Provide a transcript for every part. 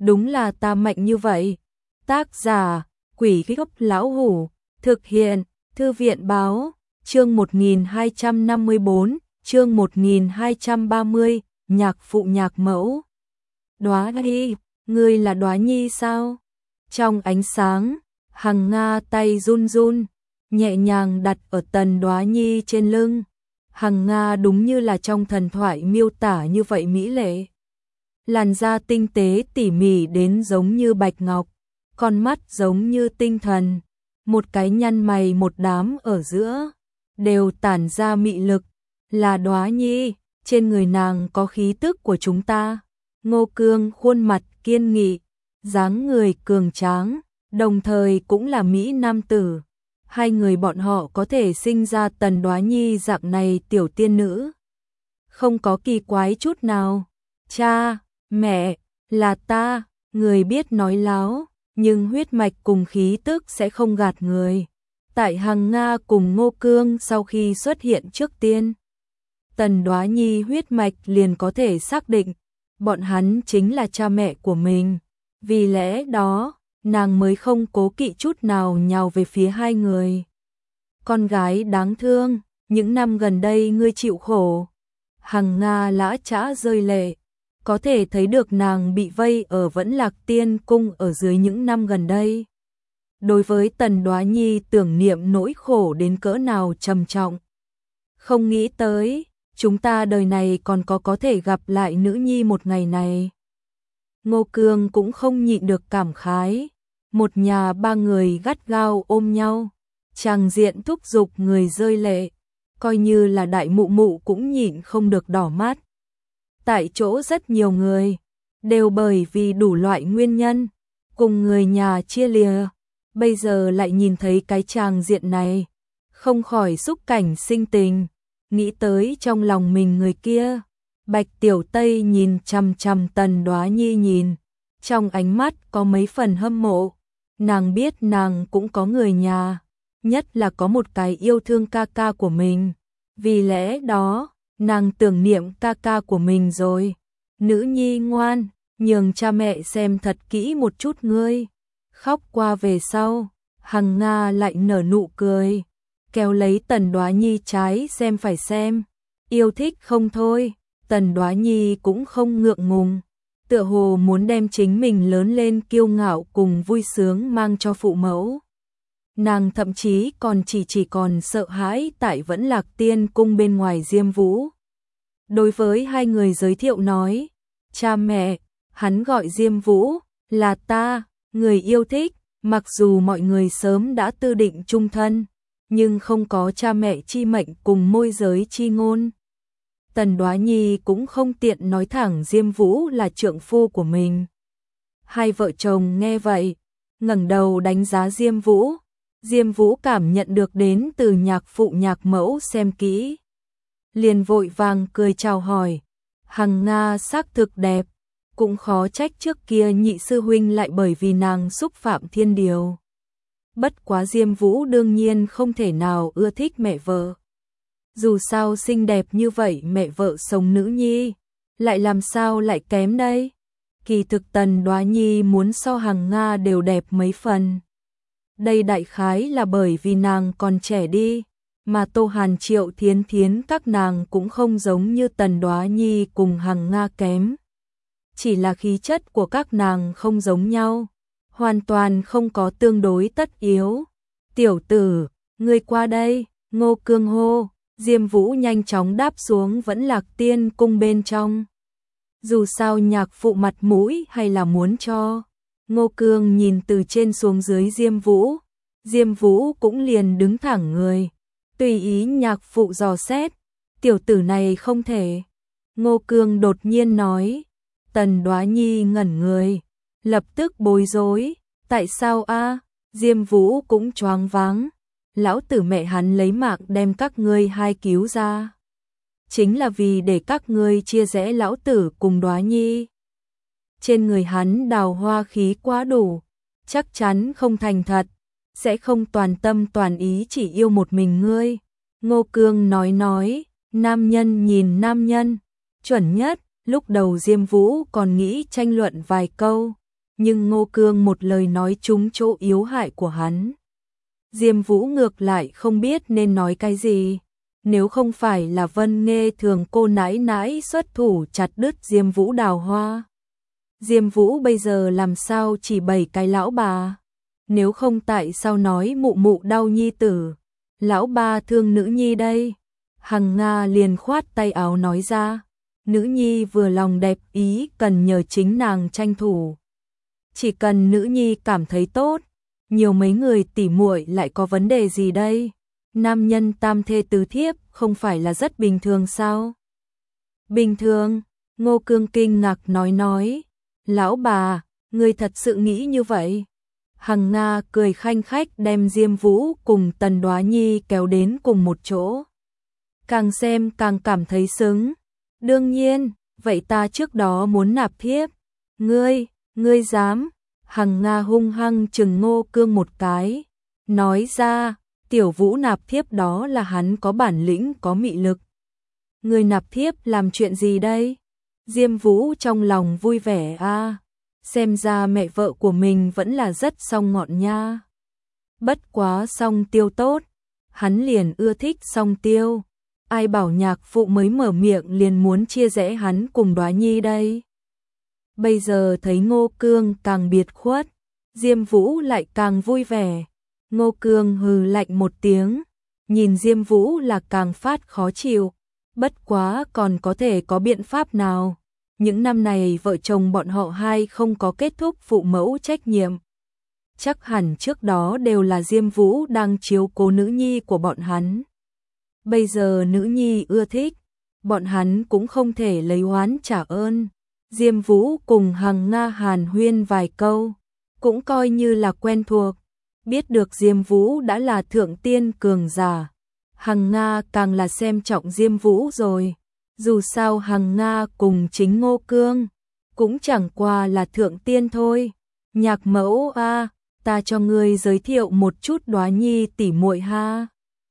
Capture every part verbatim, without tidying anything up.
đúng là ta mạnh như vậy. Tác giả, Quỷ Gốc Lão Hủ, thực hiện, Thư viện Báo, chương một nghìn hai trăm năm mươi tư, chương một nghìn hai trăm ba mươi, nhạc phụ nhạc mẫu. Đóa Nhi, ngươi là Đóa Nhi sao? Trong ánh sáng, Hằng Nga tay run run, nhẹ nhàng đặt ở Tần Đóa Nhi trên lưng. Hằng Nga đúng như là trong thần thoại miêu tả như vậy mỹ lệ. Làn da tinh tế tỉ mỉ đến giống như bạch ngọc, con mắt giống như tinh thần, một cái nhăn mày một đám ở giữa, đều tản ra mị lực, là Đóa Nhi, trên người nàng có khí tức của chúng ta. Ngô Cương khuôn mặt kiên nghị, dáng người cường tráng, đồng thời cũng là mỹ nam tử. Hai người bọn họ có thể sinh ra Tần Đóa Nhi dạng này tiểu tiên nữ, không có kỳ quái chút nào. Cha, mẹ, là ta, người biết nói láo, nhưng huyết mạch cùng khí tức sẽ không gạt người. Tại Hằng Nga cùng Ngô Cương sau khi xuất hiện trước tiên, Tần Đóa Nhi huyết mạch liền có thể xác định, bọn hắn chính là cha mẹ của mình. Vì lẽ đó, nàng mới không cố kỵ chút nào nhào về phía hai người. Con gái đáng thương, những năm gần đây ngươi chịu khổ. Hằng Nga lã chã rơi lệ, có thể thấy được nàng bị vây ở Vẫn Lạc Tiên Cung ở dưới những năm gần đây. Đối với Tần Đóa Nhi tưởng niệm nỗi khổ đến cỡ nào trầm trọng. Không nghĩ tới, chúng ta đời này còn có có thể gặp lại nữ nhi một ngày này. Ngô Cương cũng không nhịn được cảm khái. Một nhà ba người gắt gao ôm nhau, tràng diện thúc giục người rơi lệ, coi như là đại mụ mụ cũng nhịn không được đỏ mắt. Tại chỗ rất nhiều người, đều bởi vì đủ loại nguyên nhân, cùng người nhà chia lìa, bây giờ lại nhìn thấy cái tràng diện này, không khỏi xúc cảnh sinh tình, nghĩ tới trong lòng mình người kia. Bạch Tiểu Tây nhìn chằm chằm Tần Đóa Nhi nhìn, trong ánh mắt có mấy phần hâm mộ. Nàng biết nàng cũng có người nhà, nhất là có một cái yêu thương ca ca của mình. Vì lẽ đó, nàng tưởng niệm ca ca của mình rồi. Nữ nhi ngoan, nhường cha mẹ xem thật kỹ một chút ngươi. Khóc qua về sau, Hằng Nga lại nở nụ cười, kéo lấy Tần Đóa Nhi trái xem phải xem, yêu thích không thôi. Tần Đóa Nhi cũng không ngượng ngùng, tựa hồ muốn đem chính mình lớn lên kiêu ngạo cùng vui sướng mang cho phụ mẫu. Nàng thậm chí còn chỉ chỉ còn sợ hãi tại Vẫn Lạc Tiên Cung bên ngoài Diêm Vũ. Đối với hai người giới thiệu nói, cha mẹ, hắn gọi Diêm Vũ, là ta, người yêu thích, mặc dù mọi người sớm đã tư định chung thân, nhưng không có cha mẹ chi mệnh cùng môi giới chi ngôn. Tần Đóa Nhi cũng không tiện nói thẳng Diêm Vũ là trượng phu của mình. Hai vợ chồng nghe vậy, ngẩng đầu đánh giá Diêm Vũ. Diêm Vũ cảm nhận được đến từ nhạc phụ nhạc mẫu xem kỹ, liền vội vàng cười chào hỏi. Hằng Nga xác thực đẹp, cũng khó trách trước kia nhị sư huynh lại bởi vì nàng xúc phạm thiên điều. Bất quá Diêm Vũ đương nhiên không thể nào ưa thích mẹ vợ. Dù sao xinh đẹp như vậy mẹ vợ sống nữ nhi, lại làm sao lại kém đây? Kỳ thực Tần Đóa Nhi muốn so Hằng Nga đều đẹp mấy phần. Đây đại khái là bởi vì nàng còn trẻ đi, mà Tô Hàn Triệu Thiến Thiến các nàng cũng không giống như Tần Đóa Nhi cùng Hằng Nga kém. Chỉ là khí chất của các nàng không giống nhau, hoàn toàn không có tương đối tất yếu. Tiểu tử, ngươi qua đây, Ngô Cương hô. Diêm Vũ nhanh chóng đáp xuống Vẫn Lạc Tiên Cung bên trong. Dù sao nhạc phụ mặt mũi hay là muốn cho. Ngô Cương nhìn từ trên xuống dưới Diêm Vũ. Diêm Vũ cũng liền đứng thẳng người, tùy ý nhạc phụ dò xét. Tiểu tử này không thể. Ngô Cương đột nhiên nói. Tần Đóa Nhi ngẩn người, lập tức bối rối. Tại sao a? Diêm Vũ cũng choáng váng. Lão tử mẹ hắn lấy mạng đem các ngươi hai cứu ra, chính là vì để các ngươi chia rẽ lão tử cùng Đóa Nhi. Trên người hắn đào hoa khí quá đủ, chắc chắn không thành thật, sẽ không toàn tâm toàn ý chỉ yêu một mình ngươi. Ngô Cương nói nói, nam nhân nhìn nam nhân, chuẩn nhất. Lúc đầu Diêm Vũ còn nghĩ tranh luận vài câu, nhưng Ngô Cương một lời nói trúng chỗ yếu hại của hắn. Diêm Vũ ngược lại không biết nên nói cái gì. Nếu không phải là Vân Nghê Thường cô nãi nãi xuất thủ chặt đứt Diêm Vũ đào hoa, Diêm Vũ bây giờ làm sao chỉ bảy cái lão bà. Nếu không tại sao nói mụ mụ đau nhi tử, lão ba thương nữ nhi đây. Hằng Nga liền khoát tay áo nói ra, nữ nhi vừa lòng đẹp ý cần nhờ chính nàng tranh thủ. Chỉ cần nữ nhi cảm thấy tốt, nhiều mấy người tỉ muội lại có vấn đề gì đây? Nam nhân tam thê tứ thiếp không phải là rất bình thường sao? Bình thường, Ngô Cương kinh ngạc nói nói, lão bà, ngươi thật sự nghĩ như vậy? Hằng Nga cười khanh khách đem Diêm Vũ cùng Tần Đoá Nhi kéo đến cùng một chỗ. Càng xem càng cảm thấy sướng. Đương nhiên, vậy ta trước đó muốn nạp thiếp. Ngươi, ngươi dám? Hằng Nga hung hăng chừng Ngô Cương một cái, nói ra, Tiểu Vũ nạp thiếp đó là hắn có bản lĩnh có mị lực. Ngươi nạp thiếp làm chuyện gì đây? Diêm Vũ trong lòng vui vẻ a, à, xem ra mẹ vợ của mình vẫn là rất song ngọn nha. Bất quá song tiêu tốt, hắn liền ưa thích song tiêu. Ai bảo nhạc phụ mới mở miệng liền muốn chia rẽ hắn cùng Đoá Nhi đây. Bây giờ thấy Ngô Cương càng biệt khuất, Diêm Vũ lại càng vui vẻ. Ngô Cương hừ lạnh một tiếng, nhìn Diêm Vũ là càng phát khó chịu. Bất quá còn có thể có biện pháp nào? Những năm này vợ chồng bọn họ hai không có kết thúc phụ mẫu trách nhiệm. Chắc hẳn trước đó đều là Diêm Vũ đang chiếu cố nữ nhi của bọn hắn. Bây giờ nữ nhi ưa thích, bọn hắn cũng không thể lấy oán trả ơn. Diêm Vũ cùng Hằng Nga hàn huyên vài câu, cũng coi như là quen thuộc. Biết được Diêm Vũ đã là thượng tiên cường giả, Hằng Nga càng là xem trọng Diêm Vũ rồi. Dù sao Hằng Nga cùng chính Ngô Cương cũng chẳng qua là thượng tiên thôi. Nhạc mẫu a, ta cho ngươi giới thiệu một chút Đoá Nhi tỉ muội ha.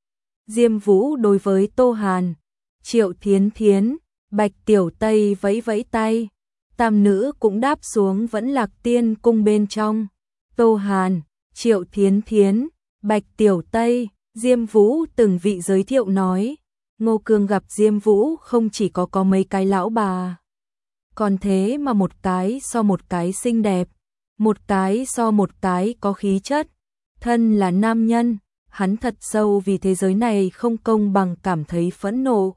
Diêm Vũ đối với Tô Hàn, Triệu Thiến Thiến, Bạch Tiểu Tây vẫy vẫy tay. Tam nữ cũng đáp xuống vẫn Lạc Tiên cung bên trong. Tô Hàn, Triệu Thiến Thiến, Bạch Tiểu Tây, Diêm Vũ từng vị giới thiệu nói. Ngô Cương gặp Diêm Vũ không chỉ có có mấy cái lão bà, còn thế mà một cái so một cái xinh đẹp, một cái so một cái có khí chất. Thân là nam nhân, hắn thật sâu vì thế giới này không công bằng cảm thấy phẫn nộ.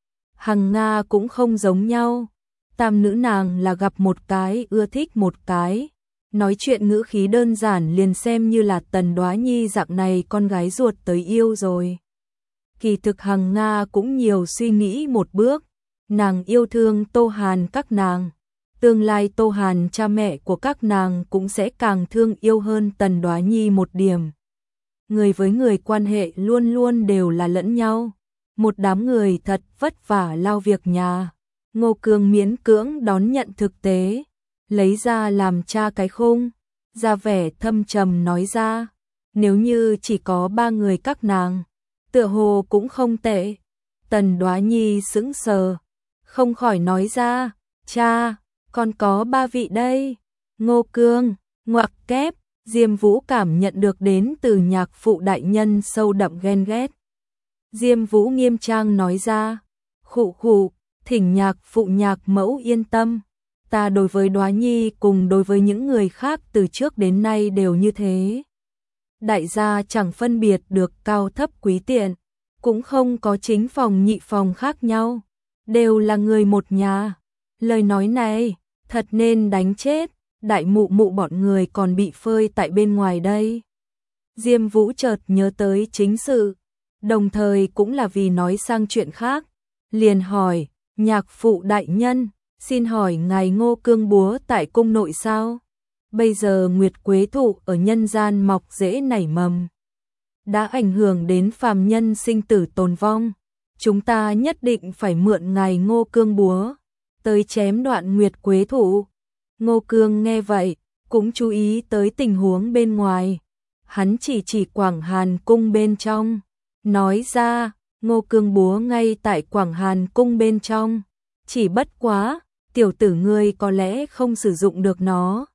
Hằng Nga cũng không giống nhau. Tam nữ nàng là gặp một cái ưa thích một cái. Nói chuyện ngữ khí đơn giản liền xem như là Tần Đoá Nhi dạng này con gái ruột tới yêu rồi. Kỳ thực Hằng Nga cũng nhiều suy nghĩ một bước. Nàng yêu thương Tô Hàn các nàng. Tương lai Tô Hàn cha mẹ của các nàng cũng sẽ càng thương yêu hơn Tần Đoá Nhi một điểm. Người với người quan hệ luôn luôn đều là lẫn nhau. Một đám người thật vất vả lao việc nhà. Ngô Cương miễn cưỡng đón nhận thực tế, lấy ra làm cha cái khung, ra vẻ thâm trầm nói ra, nếu như chỉ có ba người các nàng, tựa hồ cũng không tệ. Tần Đoá Nhi sững sờ, không khỏi nói ra, cha, còn có ba vị đây. Ngô Cương, ngoặc kép, Diêm Vũ cảm nhận được đến từ nhạc phụ đại nhân sâu đậm ghen ghét. Diêm Vũ nghiêm trang nói ra, khụ khụ, thỉnh nhạc phụ nhạc mẫu yên tâm, ta đối với Đoá Nhi cùng đối với những người khác từ trước đến nay đều như thế. Đại gia chẳng phân biệt được cao thấp quý tiện, cũng không có chính phòng nhị phòng khác nhau, đều là người một nhà. Lời nói này, thật nên đánh chết, đại mụ mụ bọn người còn bị phơi tại bên ngoài đây. Diêm Vũ chợt nhớ tới chính sự, đồng thời cũng là vì nói sang chuyện khác, liền hỏi, nhạc phụ đại nhân, xin hỏi ngài Ngô Cương búa tại cung nội sao? Bây giờ nguyệt quế thụ ở nhân gian mọc rễ nảy mầm, đã ảnh hưởng đến phàm nhân sinh tử tồn vong. Chúng ta nhất định phải mượn ngài Ngô Cương búa, tới chém đoạn nguyệt quế thụ. Ngô Cương nghe vậy, cũng chú ý tới tình huống bên ngoài. Hắn chỉ chỉ Quảng Hàn cung bên trong, nói ra, Ngô Cương búa ngay tại Quảng Hàn cung bên trong. Chỉ bất quá, tiểu tử ngươi có lẽ không sử dụng được nó.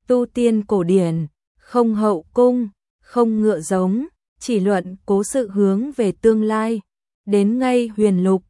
tu tiên cổ điển, không hậu cung, không ngựa giống, chỉ luận cố sự hướng về tương lai. Đến ngay huyền lục,